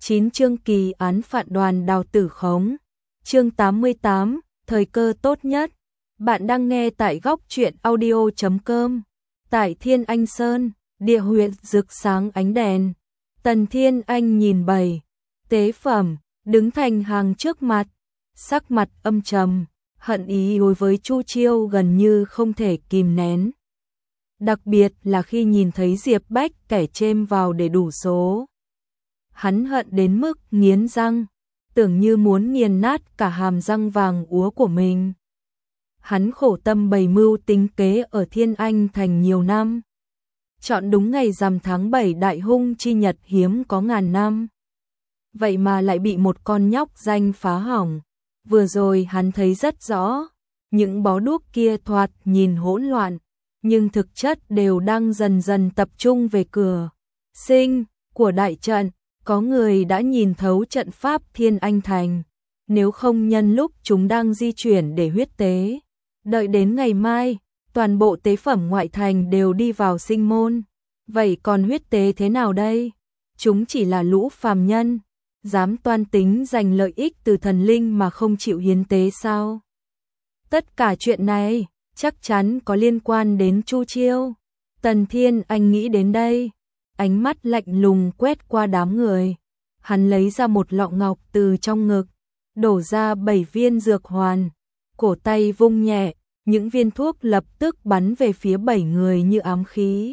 9 chương kỳ án phạt đoàn đào tử khống. Chương 88, thời cơ tốt nhất. Bạn đang nghe tại góc truyện audio.com. Tại Thiên Anh Sơn, địa huyệt rực sáng ánh đèn. Tần Thiên Anh nhìn bầy tế phẩm đứng thành hàng trước mặt, sắc mặt âm trầm, hận ý đối với Chu Chiêu gần như không thể kìm nén. Đặc biệt là khi nhìn thấy Diệp Bách kẻ chêm vào để đủ số. Hắn hận đến mức nghiến răng, tưởng như muốn nghiền nát cả hàm răng vàng úa của mình. Hắn khổ tâm bày mưu tính kế ở Thiên Anh thành nhiều năm. Chọn đúng ngày rằm tháng 7 đại hung chi nhật hiếm có ngàn năm. Vậy mà lại bị một con nhóc danh phá hỏng. Vừa rồi hắn thấy rất rõ, những bó đuốc kia thoạt nhìn hỗn loạn, nhưng thực chất đều đang dần dần tập trung về cửa sinh của đại trận. Có người đã nhìn thấu trận pháp Thiên Anh Thành, nếu không nhân lúc chúng đang di chuyển để huyết tế. Đợi đến ngày mai, toàn bộ tế phẩm ngoại thành đều đi vào sinh môn. Vậy còn huyết tế thế nào đây? Chúng chỉ là lũ phàm nhân, dám toan tính giành lợi ích từ thần linh mà không chịu hiến tế sao? Tất cả chuyện này chắc chắn có liên quan đến Chu Chiêu. Tần Thiên Anh nghĩ đến đây, ánh mắt lạnh lùng quét qua đám người. Hắn lấy ra một lọ ngọc từ trong ngực, đổ ra 7 viên dược hoàn, cổ tay vung nhẹ, những viên thuốc lập tức bắn về phía 7 người như ám khí.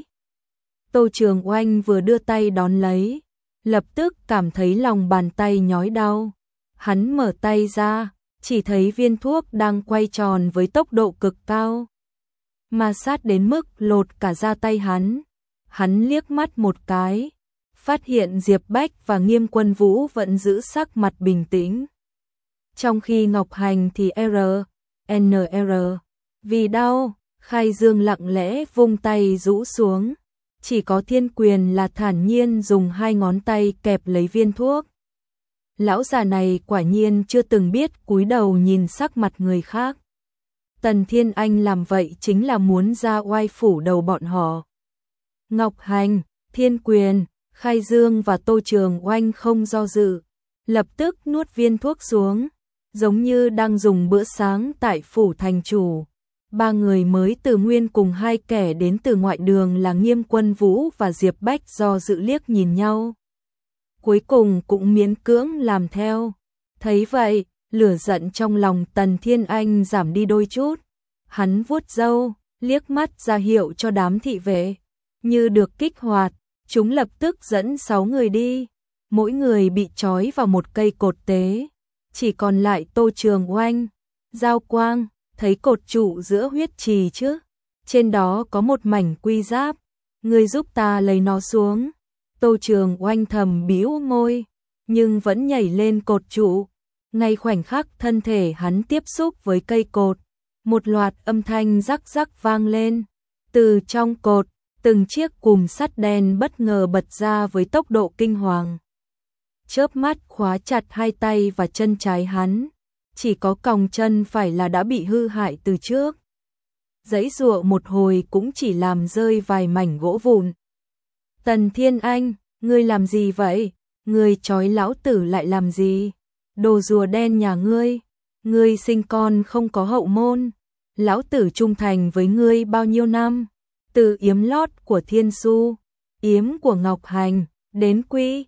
Tô Trường Oanh vừa đưa tay đón lấy, lập tức cảm thấy lòng bàn tay nhói đau. Hắn mở tay ra, chỉ thấy viên thuốc đang quay tròn với tốc độ cực cao, ma sát đến mức lột cả da tay hắn. Hắn liếc mắt một cái, phát hiện Diệp Bách và Nghiêm Quân Vũ vẫn giữ sắc mặt bình tĩnh. Trong khi Ngọc Hành thì NR, vì đau, Khai Dương lặng lẽ vung tay rũ xuống. Chỉ có Thiên Quyền là thản nhiên dùng 2 ngón tay kẹp lấy viên thuốc. Lão già này quả nhiên chưa từng biết cúi đầu nhìn sắc mặt người khác. Tần Thiên Anh làm vậy chính là muốn ra oai phủ đầu bọn họ. Ngọc Hành, Thiên Quyền, Khai Dương và Tô Trường Oanh không do dự, lập tức nuốt viên thuốc xuống, giống như đang dùng bữa sáng tại phủ thành chủ. 3 người mới từ nguyên cùng 2 kẻ đến từ ngoại đường là Nghiêm Quân Vũ và Diệp Bách do dự liếc nhìn nhau. Cuối cùng cũng miễn cưỡng làm theo. Thấy vậy, lửa giận trong lòng Tần Thiên Anh giảm đi đôi chút. Hắn vuốt râu, liếc mắt ra hiệu cho đám thị vệ. Như được kích hoạt, chúng lập tức dẫn 6 người đi. Mỗi người bị trói vào một cây cột tế. Chỉ còn lại Tô Trường Oanh, Giao Quang, thấy cột trụ giữa huyết trì chứ. Trên đó có một mảnh quy giáp. Người giúp ta lấy nó xuống. Tô Trường Oanh thầm bĩu môi, nhưng vẫn nhảy lên cột trụ. Ngay khoảnh khắc thân thể hắn tiếp xúc với cây cột, một loạt âm thanh rắc rắc vang lên. Từ trong cột, từng chiếc cùm sắt đen bất ngờ bật ra với tốc độ kinh hoàng. Chớp mắt khóa chặt 2 tay và chân trái hắn, chỉ có còng chân phải là đã bị hư hại từ trước. Giãy giụa một hồi cũng chỉ làm rơi vài mảnh gỗ vụn. Tần Thiên Anh, ngươi làm gì vậy? Ngươi trói lão tử lại làm gì? Đồ rùa đen nhà ngươi sinh con không có hậu môn. Lão tử trung thành với ngươi bao nhiêu năm? Từ yếm lót của Thiên Su, yếm của Ngọc Hành, đến quy,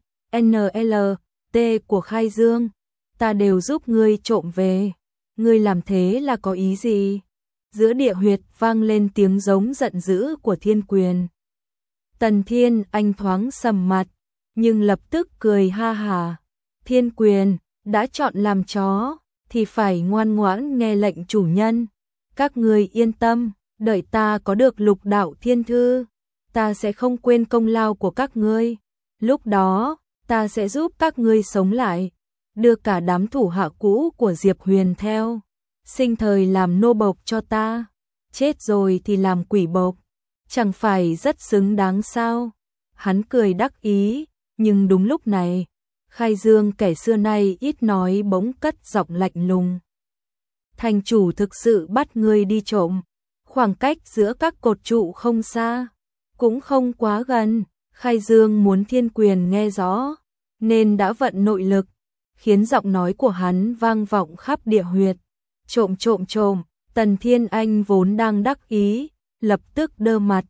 NLT của Khai Dương, ta đều giúp ngươi trộm về. Ngươi làm thế là có ý gì? Giữa địa huyệt vang lên tiếng giống giận dữ của Thiên Quyền. Tần Thiên Anh thoáng sầm mặt, nhưng lập tức cười ha hả. Thiên Quyền, đã chọn làm chó, thì phải ngoan ngoãn nghe lệnh chủ nhân. Các ngươi yên tâm, đợi ta có được Lục Đạo Thiên Thư, ta sẽ không quên công lao của các ngươi. Lúc đó, ta sẽ giúp các ngươi sống lại, đưa cả đám thủ hạ cũ của Diệp Huyền theo. Sinh thời làm nô bộc cho ta, chết rồi thì làm quỷ bộc. Chẳng phải rất xứng đáng sao? Hắn cười đắc ý, nhưng đúng lúc này, Khai Dương kẻ xưa nay ít nói bỗng cất giọng lạnh lùng. Thành chủ thực sự bắt ngươi đi trộm. Khoảng cách giữa các cột trụ không xa, cũng không quá gần. Khai Dương muốn Thiên Quyền nghe rõ. nên đã vận nội lực, khiến giọng nói của hắn vang vọng khắp địa huyệt. Trộm trộm trộm, Tần Thiên Anh vốn đang đắc ý, lập tức đơ mặt.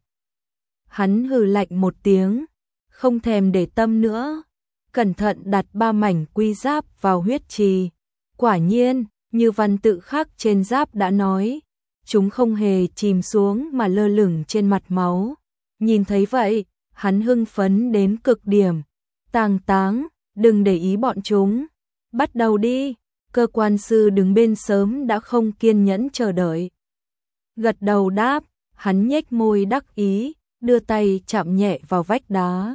Hắn hừ lạnh một tiếng, không thèm để tâm nữa, cẩn thận đặt 3 mảnh quy giáp vào huyết trì. Quả nhiên, như văn tự khắc trên giáp đã nói, chúng không hề chìm xuống mà lơ lửng trên mặt máu. Nhìn thấy vậy, hắn hưng phấn đến cực điểm. Tàng Táng, đừng để ý bọn chúng. Bắt đầu đi. Cơ quan sư đứng bên sớm đã không kiên nhẫn chờ đợi. Gật đầu đáp, hắn nhếch môi đắc ý, đưa tay chạm nhẹ vào vách đá.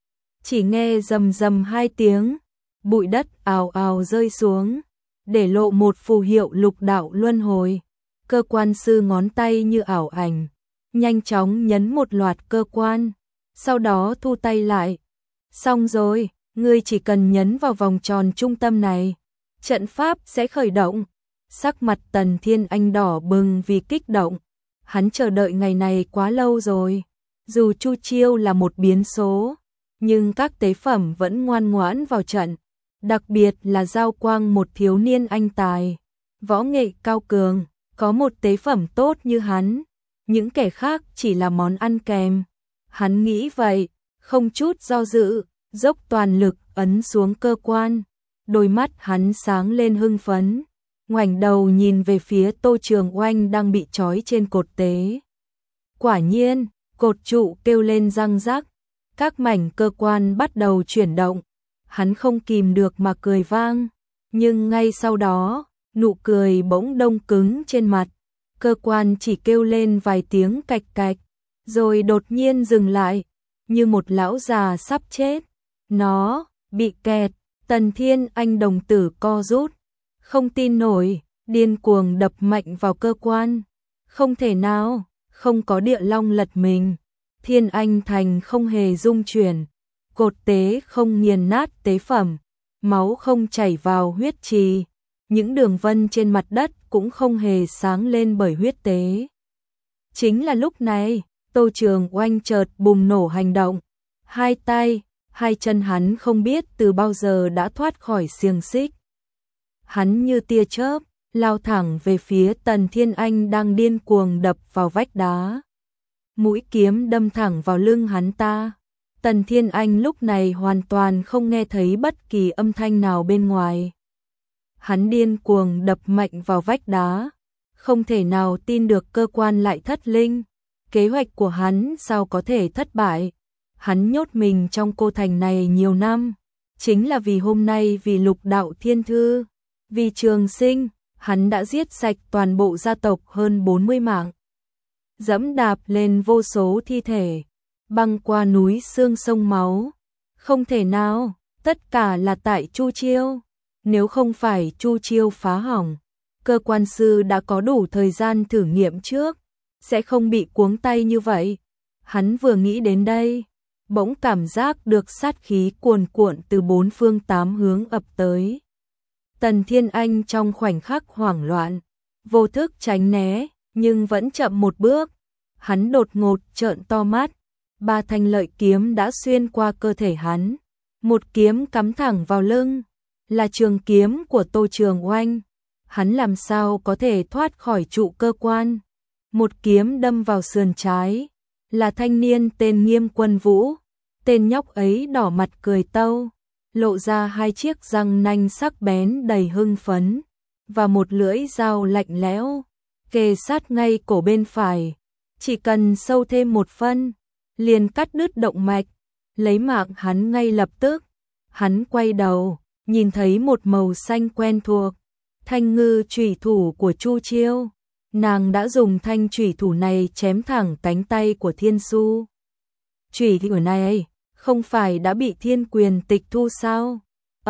Chỉ nghe rầm rầm 2 tiếng, bụi đất ào ào rơi xuống, để lộ một phù hiệu lục đạo luân hồi. Cơ quan sư ngón tay như ảo ảnh, nhanh chóng nhấn một loạt cơ quan, sau đó thu tay lại. Xong rồi, ngươi chỉ cần nhấn vào vòng tròn trung tâm này, trận pháp sẽ khởi động. Sắc mặt Tần Thiên Anh đỏ bừng vì kích động. Hắn chờ đợi ngày này quá lâu rồi. Dù Chu Chiêu là một biến số, nhưng các tế phẩm vẫn ngoan ngoãn vào trận. Đặc biệt là Giao Quang, một thiếu niên anh tài, võ nghệ cao cường, có một tế phẩm tốt như hắn. Những kẻ khác chỉ là món ăn kèm. Hắn nghĩ vậy, không chút do dự, dốc toàn lực ấn xuống cơ quan. Đôi mắt hắn sáng lên hưng phấn, ngoảnh đầu nhìn về phía Tô Trường Oanh đang bị trói trên cột tế. Quả nhiên, cột trụ kêu lên răng rắc, các mảnh cơ quan bắt đầu chuyển động. Hắn không kìm được mà cười vang, nhưng ngay sau đó, nụ cười bỗng đông cứng trên mặt. Cơ quan chỉ kêu lên vài tiếng cạch cạch, rồi đột nhiên dừng lại, như một lão già sắp chết. Nó bị kẹt. Tần Thiên Anh đồng tử co rút, không tin nổi, điên cuồng đập mạnh vào cơ quan. Không thể nào, không có địa long lật mình. Thiên Anh Thành không hề rung chuyển, cột tế không nghiền nát tế phẩm, máu không chảy vào huyết trì, những đường vân trên mặt đất cũng không hề sáng lên bởi huyết tế. Chính là lúc này, Tô Trường Oanh chợt bùng nổ hành động, hai tay, hai chân hắn không biết từ bao giờ đã thoát khỏi xiềng xích. Hắn như tia chớp, lao thẳng về phía Tần Thiên Anh đang điên cuồng đập vào vách đá. Mũi kiếm đâm thẳng vào lưng hắn ta. Tần Thiên Anh lúc này hoàn toàn không nghe thấy bất kỳ âm thanh nào bên ngoài. Hắn điên cuồng đập mạnh vào vách đá, không thể nào tin được cơ quan lại thất linh. Kế hoạch của hắn sao có thể thất bại? Hắn nhốt mình trong cô thành này nhiều năm, chính là vì hôm nay, vì Lục Đạo Thiên Thư, vì Trường Sinh, hắn đã giết sạch toàn bộ gia tộc hơn 40 mạng. Dẫm đạp lên vô số thi thể, băng qua núi xương sông máu. Không thể nào, tất cả là tại Chu Chiêu. Nếu không phải Chu Chiêu phá hỏng, cơ quan sư đã có đủ thời gian thử nghiệm trước, sẽ không bị cuống tay như vậy. Hắn vừa nghĩ đến đây, bỗng cảm giác được sát khí cuồn cuộn từ 4 phương 8 hướng ập tới. Tần Thiên Anh trong khoảnh khắc hoảng loạn, vô thức tránh né, nhưng vẫn chậm một bước. Hắn đột ngột trợn to mắt, 3 thanh lợi kiếm đã xuyên qua cơ thể hắn. Một kiếm cắm thẳng vào lưng, là trường kiếm của Tô Trường Oanh. Hắn làm sao có thể thoát khỏi trụ cơ quan? Một kiếm đâm vào sườn trái, là thanh niên tên Nghiêm Quân Vũ. Tên nhóc ấy đỏ mặt cười tâu, lộ ra 2 chiếc răng nanh sắc bén đầy hưng phấn, và một lưỡi dao lạnh lẽo, kề sát ngay cổ bên phải. Chỉ cần sâu thêm 1 phân, liền cắt đứt động mạch, lấy mạng hắn ngay lập tức. Hắn quay đầu, nhìn thấy một màu xanh quen thuộc, thanh ngư chủy thủ của Chu Chiêu. Nàng đã dùng thanh chủy thủ này chém thẳng cánh tay của Thiên Su. Chủy thủ này không phải đã bị Thiên Quyền tịch thu sao?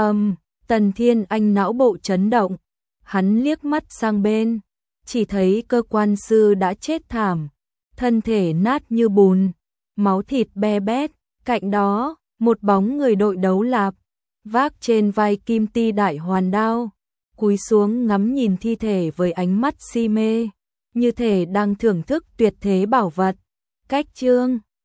Tần Thiên Anh não bộ chấn động, hắn liếc mắt sang bên, chỉ thấy cơ quan sư đã chết thảm, thân thể nát như bùn, máu thịt be bét. Cạnh đó, một bóng người đội đấu lạp, vác trên vai kim ti đại hoàn đao, cúi xuống ngắm nhìn thi thể với ánh mắt si mê, như thể đang thưởng thức tuyệt thế bảo vật. Cách chương